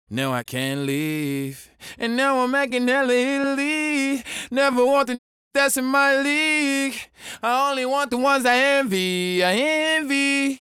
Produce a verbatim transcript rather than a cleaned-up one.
Now I can't leave, and now I'm making hella Italy. Never want the that's in my league. I only want the ones I envy, I envy.